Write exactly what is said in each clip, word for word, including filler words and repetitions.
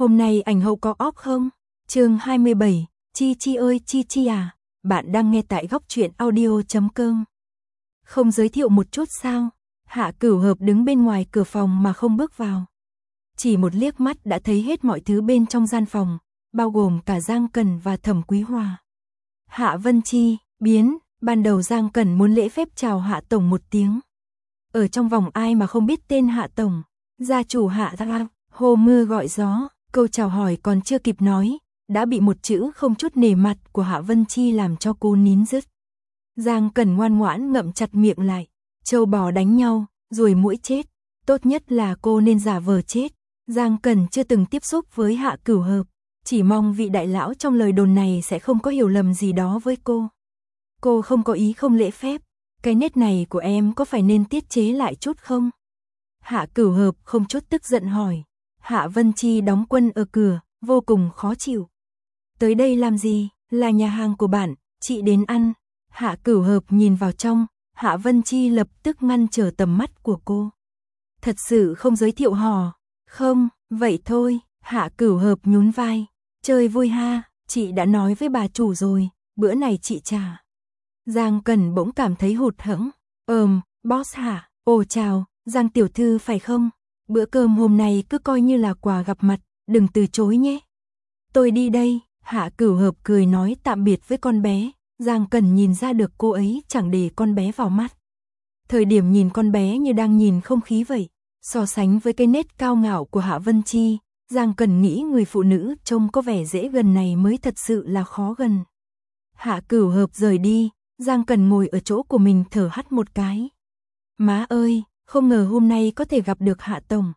Hôm nay ảnh hậu có off không? Chương hai mươi bảy, Chi Chi ơi Chi Chi à, bạn đang nghe tại góc truyện audio chấm com. Không giới thiệu một chút sao? Hạ Cửu Hợp đứng bên ngoài cửa phòng mà không bước vào. Chỉ một liếc mắt đã thấy hết mọi thứ bên trong gian phòng, bao gồm cả Giang Cẩn và Thẩm Quý Hòa. Hạ Vân Chi, biến, ban đầu Giang Cẩn muốn lễ phép chào Hạ Tổng một tiếng. Ở trong vòng ai mà không biết tên Hạ Tổng, gia chủ Hạ Ra, hồ mưa gọi gió, câu chào hỏi còn chưa kịp nói, đã bị một chữ không chút nể mặt của Hạ Vân Chi làm cho cô nín dứt. Giang Cẩn ngoan ngoãn ngậm chặt miệng lại, trâu bò đánh nhau, ruồi muỗi chết, tốt nhất là cô nên giả vờ chết. Giang Cẩn chưa từng tiếp xúc với Hạ Cửu Hợp, chỉ mong vị đại lão trong lời đồn này sẽ không có hiểu lầm gì đó với cô. Cô không có ý không lễ phép, cái nết này của em có phải nên tiết chế lại chút không? Hạ Cửu Hợp không chút tức giận hỏi. Hạ Vân Chi đóng quân ở cửa, vô cùng khó chịu. Tới đây làm gì? Là nhà hàng của bạn, chị đến ăn. Hạ Cửu Hợp nhìn vào trong, Hạ Vân Chi lập tức ngăn trở tầm mắt của cô. Thật sự không giới thiệu hò? Không, vậy thôi. Hạ Cửu Hợp nhún vai. Chơi vui ha, chị đã nói với bà chủ rồi, bữa này chị trả. Giang Cẩn bỗng cảm thấy hụt hẫng. Ờm, boss hả? Ồ chào, Giang tiểu thư phải không? Bữa cơm hôm nay cứ coi như là quà gặp mặt, đừng từ chối nhé. Tôi đi đây. Hạ Cửu Hợp cười nói tạm biệt với con bé. Giang Cẩn nhìn ra được cô ấy chẳng để con bé vào mắt. Thời điểm nhìn con bé như đang nhìn không khí vậy. So sánh với cái nết cao ngạo của Hạ Vân Chi, Giang Cẩn nghĩ người phụ nữ trông có vẻ dễ gần này mới thật sự là khó gần. Hạ Cửu Hợp rời đi, Giang Cẩn ngồi ở chỗ của mình thở hắt một cái. Má ơi, không ngờ hôm nay có thể gặp được Hạ Tổng.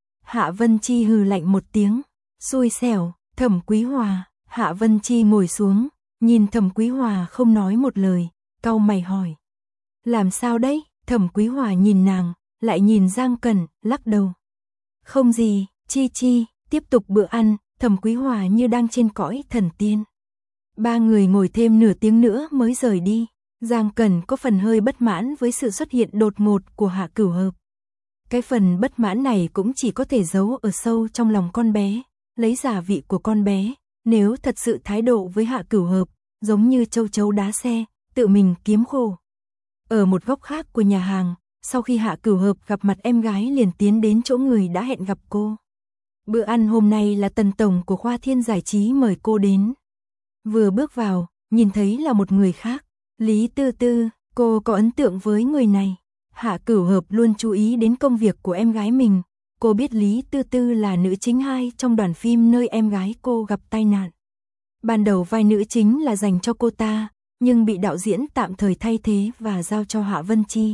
Hạ Vân Chi hừ lạnh một tiếng. Xui xẻo. Thẩm Quý Hòa. Hạ Vân Chi ngồi xuống, nhìn Thẩm Quý Hòa không nói một lời, cau mày hỏi. Làm sao đấy? Thẩm Quý Hòa nhìn nàng, lại nhìn Giang Cẩn, lắc đầu. Không gì, Chi Chi. Tiếp tục bữa ăn, Thẩm Quý Hòa như đang trên cõi thần tiên. Ba người ngồi thêm nửa tiếng nữa mới rời đi. Giang Cẩn có phần hơi bất mãn với sự xuất hiện đột ngột của Hạ Cửu Hợp. Cái phần bất mãn này cũng chỉ có thể giấu ở sâu trong lòng con bé, lấy giả vị của con bé. Nếu thật sự thái độ với Hạ Cửu Hợp, giống như châu chấu đá xe, tự mình kiếm khổ. Ở một góc khác của nhà hàng, sau khi Hạ Cửu Hợp gặp mặt em gái liền tiến đến chỗ người đã hẹn gặp cô. Bữa ăn hôm nay là Tần Tổng của Khoa Thiên Giải Trí mời cô đến. Vừa bước vào, nhìn thấy là một người khác. Lý Tư Tư, cô có ấn tượng với người này. Hạ Cửu Hợp luôn chú ý đến công việc của em gái mình. Cô biết Lý Tư Tư là nữ chính hai trong đoàn phim nơi em gái cô gặp tai nạn. Ban đầu vai nữ chính là dành cho cô ta, nhưng bị đạo diễn tạm thời thay thế và giao cho Hạ Vân Chi.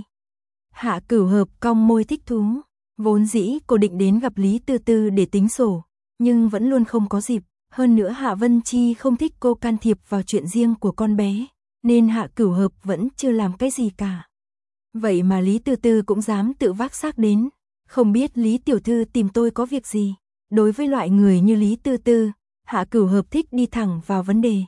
Hạ Cửu Hợp cong môi thích thú. Vốn dĩ cô định đến gặp Lý Tư Tư để tính sổ, nhưng vẫn luôn không có dịp. Hơn nữa Hạ Vân Chi không thích cô can thiệp vào chuyện riêng của con bé, nên Hạ Cửu Hợp vẫn chưa làm cái gì cả. Vậy mà Lý Tư Tư cũng dám tự vác xác đến. Không biết Lý tiểu thư tìm tôi có việc gì? Đối với loại người như Lý Tư Tư, Hạ Cửu Hợp thích đi thẳng vào vấn đề.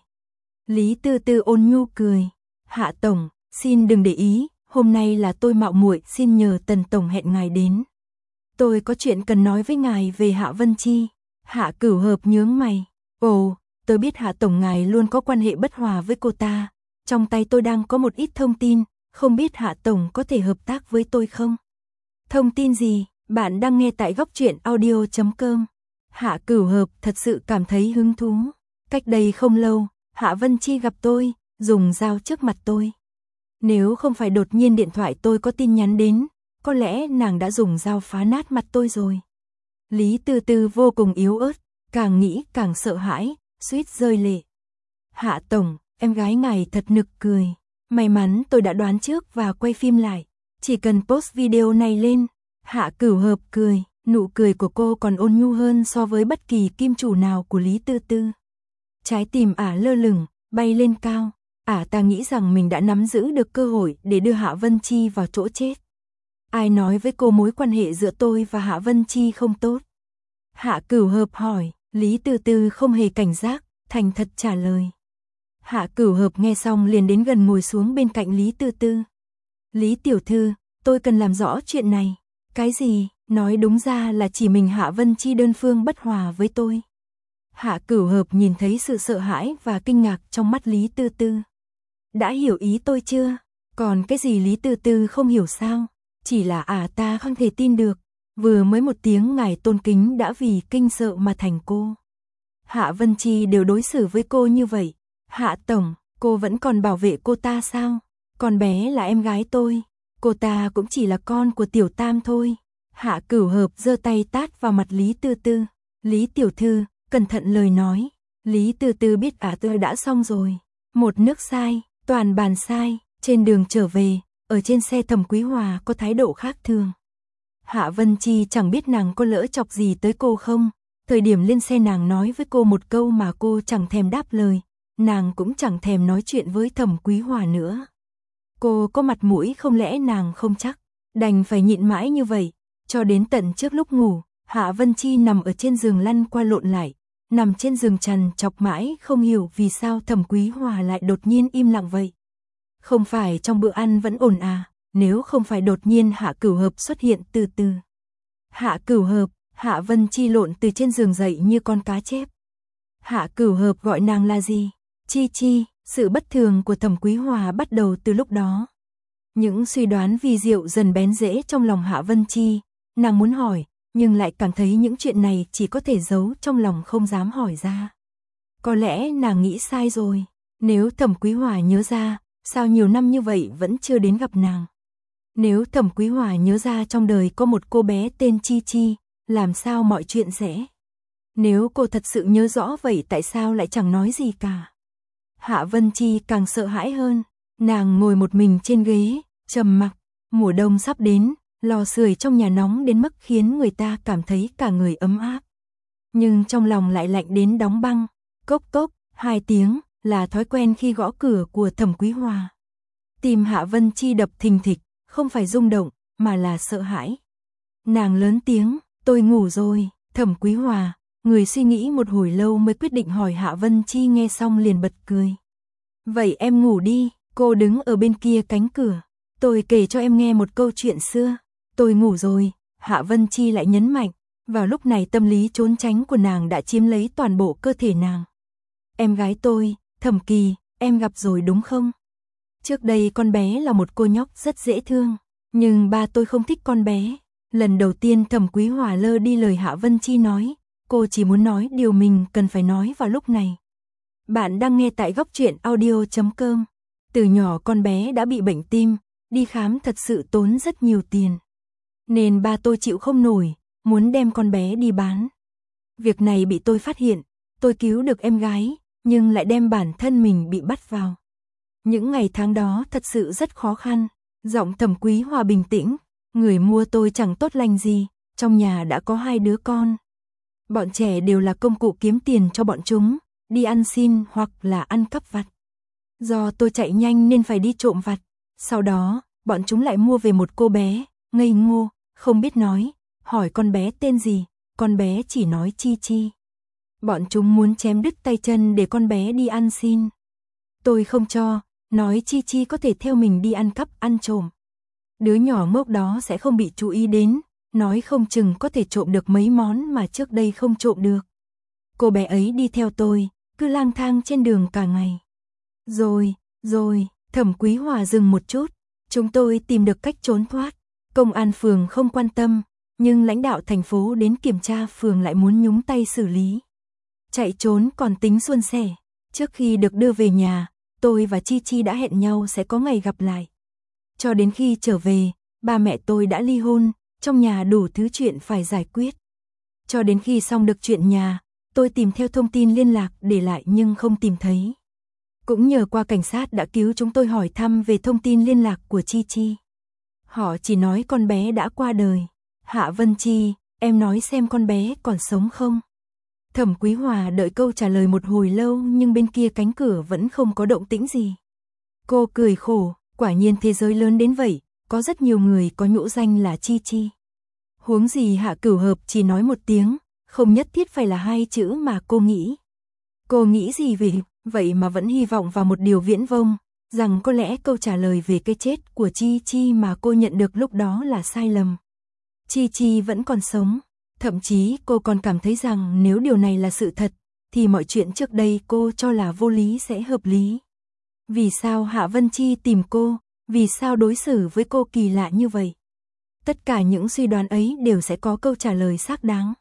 Lý Tư Tư ôn nhu cười. Hạ Tổng, xin đừng để ý, hôm nay là tôi mạo muội xin nhờ Tần Tổng hẹn ngài đến. Tôi có chuyện cần nói với ngài về Hạ Vân Chi. Hạ Cửu Hợp nhướng mày. Ồ, tôi biết Hạ Tổng ngài luôn có quan hệ bất hòa với cô ta. Trong tay tôi đang có một ít thông tin, không biết Hạ Tổng có thể hợp tác với tôi không? Thông tin gì? Bạn đang nghe tại góc truyện audio chấm com. Hạ Cửu Hợp thật sự cảm thấy hứng thú. Cách đây không lâu, Hạ Vân Chi gặp tôi, dùng dao trước mặt tôi. Nếu không phải đột nhiên điện thoại tôi có tin nhắn đến, có lẽ nàng đã dùng dao phá nát mặt tôi rồi. Lý Tư Tư vô cùng yếu ớt, càng nghĩ càng sợ hãi, suýt rơi lệ. Hạ Tổng, em gái ngài thật nực cười. May mắn tôi đã đoán trước và quay phim lại. Chỉ cần post video này lên. Hạ Cửu Hợp cười, nụ cười của cô còn ôn nhu hơn so với bất kỳ kim chủ nào của Lý Tư Tư. Trái tim ả lơ lửng, bay lên cao. Ả ta nghĩ rằng mình đã nắm giữ được cơ hội để đưa Hạ Vân Chi vào chỗ chết. Ai nói với cô mối quan hệ giữa tôi và Hạ Vân Chi không tốt? Hạ Cửu Hợp hỏi. Lý Tư Tư không hề cảnh giác, thành thật trả lời. Hạ Cửu Hợp nghe xong liền đến gần ngồi xuống bên cạnh Lý Tư Tư. Lý tiểu thư, tôi cần làm rõ chuyện này. Cái gì? Nói đúng ra là chỉ mình Hạ Vân Chi đơn phương bất hòa với tôi. Hạ Cửu Hợp nhìn thấy sự sợ hãi và kinh ngạc trong mắt Lý Tư Tư. Đã hiểu ý tôi chưa? Còn cái gì Lý Tư Tư không hiểu sao? Chỉ là à ta không thể tin được. Vừa mới một tiếng ngài tôn kính đã vì kinh sợ mà thành cô. Hạ Vân Chi đều đối xử với cô như vậy. Hạ Tổng, cô vẫn còn bảo vệ cô ta sao? Con bé là em gái tôi. Cô ta cũng chỉ là con của Tiểu Tam thôi. Hạ Cửu Hợp giơ tay tát vào mặt Lý Tư Tư. Lý Tiểu Thư, cẩn thận lời nói. Lý Tư Tư biết à tôi đã xong rồi. Một nước sai, toàn bàn sai. Trên đường trở về, ở trên xe Thẩm Quý Hòa có thái độ khác thường. Hạ Vân Chi chẳng biết nàng có lỡ chọc gì tới cô không. Thời điểm lên xe nàng nói với cô một câu mà cô chẳng thèm đáp lời. Nàng cũng chẳng thèm nói chuyện với Thẩm Quý Hòa nữa. Cô có mặt mũi không lẽ nàng không chắc. Đành phải nhịn mãi như vậy. Cho đến tận trước lúc ngủ, Hạ Vân Chi nằm ở trên giường lăn qua lộn lại. Nằm trên giường trằn chọc mãi không hiểu vì sao Thẩm Quý Hòa lại đột nhiên im lặng vậy. Không phải trong bữa ăn vẫn ổn à, nếu không phải đột nhiên Hạ Cửu Hợp xuất hiện từ từ. Hạ Cửu Hợp, Hạ Vân Chi lộn từ trên giường dậy như con cá chép. Hạ Cửu Hợp gọi nàng là gì? Chi Chi, sự bất thường của Thẩm Quý Hòa bắt đầu từ lúc đó. Những suy đoán vi diệu dần bén rễ trong lòng Hạ Vân Chi, nàng muốn hỏi, nhưng lại cảm thấy những chuyện này chỉ có thể giấu trong lòng không dám hỏi ra. Có lẽ nàng nghĩ sai rồi, nếu Thẩm Quý Hòa nhớ ra, sao nhiều năm như vậy vẫn chưa đến gặp nàng. Nếu Thẩm Quý Hòa nhớ ra trong đời có một cô bé tên Chi Chi, làm sao mọi chuyện sẽ. Nếu cô thật sự nhớ rõ vậy tại sao lại chẳng nói gì cả. Hạ Vân Chi càng sợ hãi hơn, nàng ngồi một mình trên ghế, trầm mặc, mùa đông sắp đến, lò sưởi trong nhà nóng đến mức khiến người ta cảm thấy cả người ấm áp. Nhưng trong lòng lại lạnh đến đóng băng, cốc cốc, hai tiếng, là thói quen khi gõ cửa của Thẩm Quý Hòa. Tim Hạ Vân Chi đập thình thịch, không phải rung động, mà là sợ hãi. Nàng lớn tiếng, tôi ngủ rồi, Thẩm Quý Hòa, người suy nghĩ một hồi lâu mới quyết định hỏi. Hạ Vân Chi nghe xong liền bật cười. Vậy em ngủ đi, cô đứng ở bên kia cánh cửa. Tôi kể cho em nghe một câu chuyện xưa. Tôi ngủ rồi, Hạ Vân Chi lại nhấn mạnh. Vào lúc này tâm lý trốn tránh của nàng đã chiếm lấy toàn bộ cơ thể nàng. Em gái tôi, Thẩm Kỳ, em gặp rồi đúng không? Trước đây con bé là một cô nhóc rất dễ thương, nhưng ba tôi không thích con bé. Lần đầu tiên Thẩm Quý Hòa lơ đi lời Hạ Vân Chi nói, cô chỉ muốn nói điều mình cần phải nói vào lúc này. Bạn đang nghe tại góc truyện audio chấm com. Từ nhỏ con bé đã bị bệnh tim, đi khám thật sự tốn rất nhiều tiền. Nên ba tôi chịu không nổi, muốn đem con bé đi bán. Việc này bị tôi phát hiện, tôi cứu được em gái, nhưng lại đem bản thân mình bị bắt vào. Những ngày tháng đó thật sự rất khó khăn. Giọng Thẩm Quý Hòa bình tĩnh, người mua tôi chẳng tốt lành gì, trong nhà đã có hai đứa con. Bọn trẻ đều là công cụ kiếm tiền cho bọn chúng, đi ăn xin hoặc là ăn cắp vặt. Do tôi chạy nhanh nên phải đi trộm vặt. Sau đó, bọn chúng lại mua về một cô bé, ngây ngô, không biết nói, hỏi con bé tên gì, con bé chỉ nói Chi Chi. Bọn chúng muốn chém đứt tay chân để con bé đi ăn xin. Tôi không cho, nói Chi Chi có thể theo mình đi ăn cắp ăn trộm. Đứa nhỏ ngốc đó sẽ không bị chú ý đến, nói không chừng có thể trộm được mấy món mà trước đây không trộm được. Cô bé ấy đi theo tôi, cứ lang thang trên đường cả ngày. Rồi, rồi, Thẩm Quý Hòa dừng một chút, chúng tôi tìm được cách trốn thoát. Công an phường không quan tâm, nhưng lãnh đạo thành phố đến kiểm tra phường lại muốn nhúng tay xử lý. Chạy trốn còn tính suôn sẻ. Trước khi được đưa về nhà, tôi và Chi Chi đã hẹn nhau sẽ có ngày gặp lại. Cho đến khi trở về, ba mẹ tôi đã ly hôn, trong nhà đủ thứ chuyện phải giải quyết. Cho đến khi xong được chuyện nhà, tôi tìm theo thông tin liên lạc để lại nhưng không tìm thấy. Cũng nhờ qua cảnh sát đã cứu chúng tôi hỏi thăm về thông tin liên lạc của Chi Chi. Họ chỉ nói con bé đã qua đời. Hạ Vân Chi, em nói xem con bé còn sống không? Thẩm Quý Hòa đợi câu trả lời một hồi lâu nhưng bên kia cánh cửa vẫn không có động tĩnh gì. Cô cười khổ, quả nhiên thế giới lớn đến vậy, có rất nhiều người có nhũ danh là Chi Chi. Huống gì Hạ Cửu Hợp chỉ nói một tiếng, không nhất thiết phải là hai chữ mà cô nghĩ. Cô nghĩ gì về vậy mà vẫn hy vọng vào một điều viễn vông, rằng có lẽ câu trả lời về cái chết của Chi Chi mà cô nhận được lúc đó là sai lầm. Chi Chi vẫn còn sống. Thậm chí cô còn cảm thấy rằng nếu điều này là sự thật, thì mọi chuyện trước đây cô cho là vô lý sẽ hợp lý. Vì sao Hạ Vân Chi tìm cô? Vì sao đối xử với cô kỳ lạ như vậy? Tất cả những suy đoán ấy đều sẽ có câu trả lời xác đáng.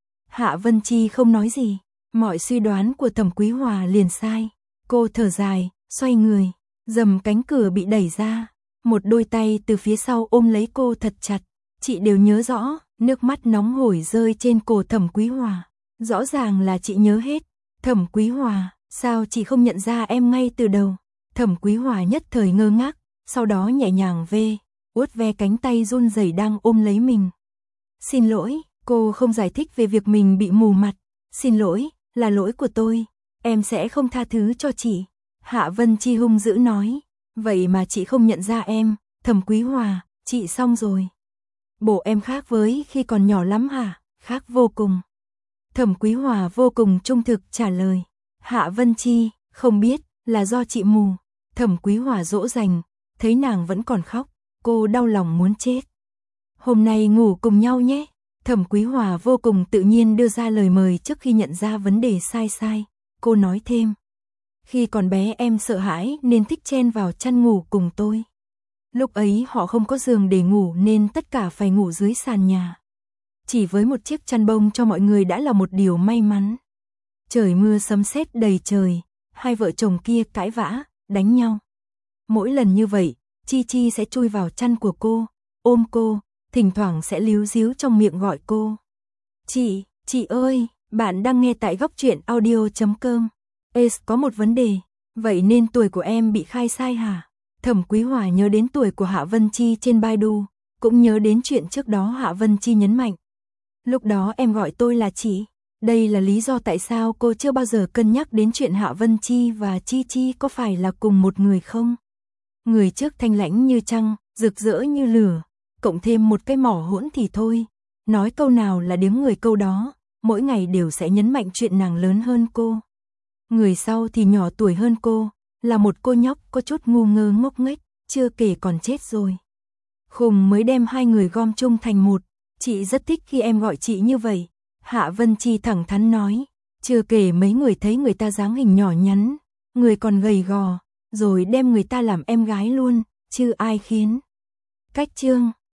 Hạ Vân Chi không nói gì. Mọi suy đoán của Thẩm Quý Hòa liền sai. Cô thở dài, xoay người. Rầm cánh cửa bị đẩy ra. Một đôi tay từ phía sau ôm lấy cô thật chặt. Chị đều nhớ rõ, nước mắt nóng hổi rơi trên cổ Thẩm Quý Hòa. Rõ ràng là chị nhớ hết. Thẩm Quý Hòa, sao chị không nhận ra em ngay từ đầu? Thẩm Quý Hòa nhất thời ngơ ngác, sau đó nhẹ nhàng ve, uốt ve cánh tay run rẩy đang ôm lấy mình. Xin lỗi, cô không giải thích về việc mình bị mù mặt. Xin lỗi, là lỗi của tôi, em sẽ không tha thứ cho chị. Hạ Vân Chi hung dữ nói, vậy mà chị không nhận ra em. Thẩm Quý Hòa, chị xong rồi. Bộ em khác với khi còn nhỏ lắm hả? Khác vô cùng. Thẩm Quý Hòa vô cùng trung thực trả lời. Hạ Vân Chi, không biết, là do chị mù. Thẩm Quý Hòa dỗ dành, thấy nàng vẫn còn khóc, cô đau lòng muốn chết. Hôm nay ngủ cùng nhau nhé. Thẩm Quý Hòa vô cùng tự nhiên đưa ra lời mời trước khi nhận ra vấn đề sai sai. Cô nói thêm, khi còn bé em sợ hãi nên thích chen vào chăn ngủ cùng tôi. Lúc ấy họ không có giường để ngủ nên tất cả phải ngủ dưới sàn nhà. Chỉ với một chiếc chăn bông cho mọi người đã là một điều may mắn. Trời mưa sấm sét đầy trời, hai vợ chồng kia cãi vã, đánh nhau. Mỗi lần như vậy, Chi Chi sẽ chui vào chăn của cô, ôm cô, thỉnh thoảng sẽ líu díu trong miệng gọi cô. Chị, chị ơi, bạn đang nghe tại góc truyện audio chấm com. Ace có một vấn đề, vậy nên tuổi của em bị khai sai hả? Thẩm Quý Hòa nhớ đến tuổi của Hạ Vân Chi trên Baidu, cũng nhớ đến chuyện trước đó Hạ Vân Chi nhấn mạnh. Lúc đó em gọi tôi là chị. Đây là lý do tại sao cô chưa bao giờ cân nhắc đến chuyện Hạ Vân Chi và Chi Chi có phải là cùng một người không? Người trước thanh lãnh như trăng, rực rỡ như lửa, cộng thêm một cái mỏ hỗn thì thôi. Nói câu nào là điếm người câu đó, mỗi ngày đều sẽ nhấn mạnh chuyện nàng lớn hơn cô. Người sau thì nhỏ tuổi hơn cô, là một cô nhóc có chút ngu ngơ ngốc nghếch, chưa kể còn chết rồi. Khùng mới đem hai người gom chung thành một, chị rất thích khi em gọi chị như vậy. Hạ Vân Chi thẳng thắn nói, chưa kể mấy người thấy người ta dáng hình nhỏ nhắn, người còn gầy gò, rồi đem người ta làm em gái luôn, chứ ai khiến. Cách chương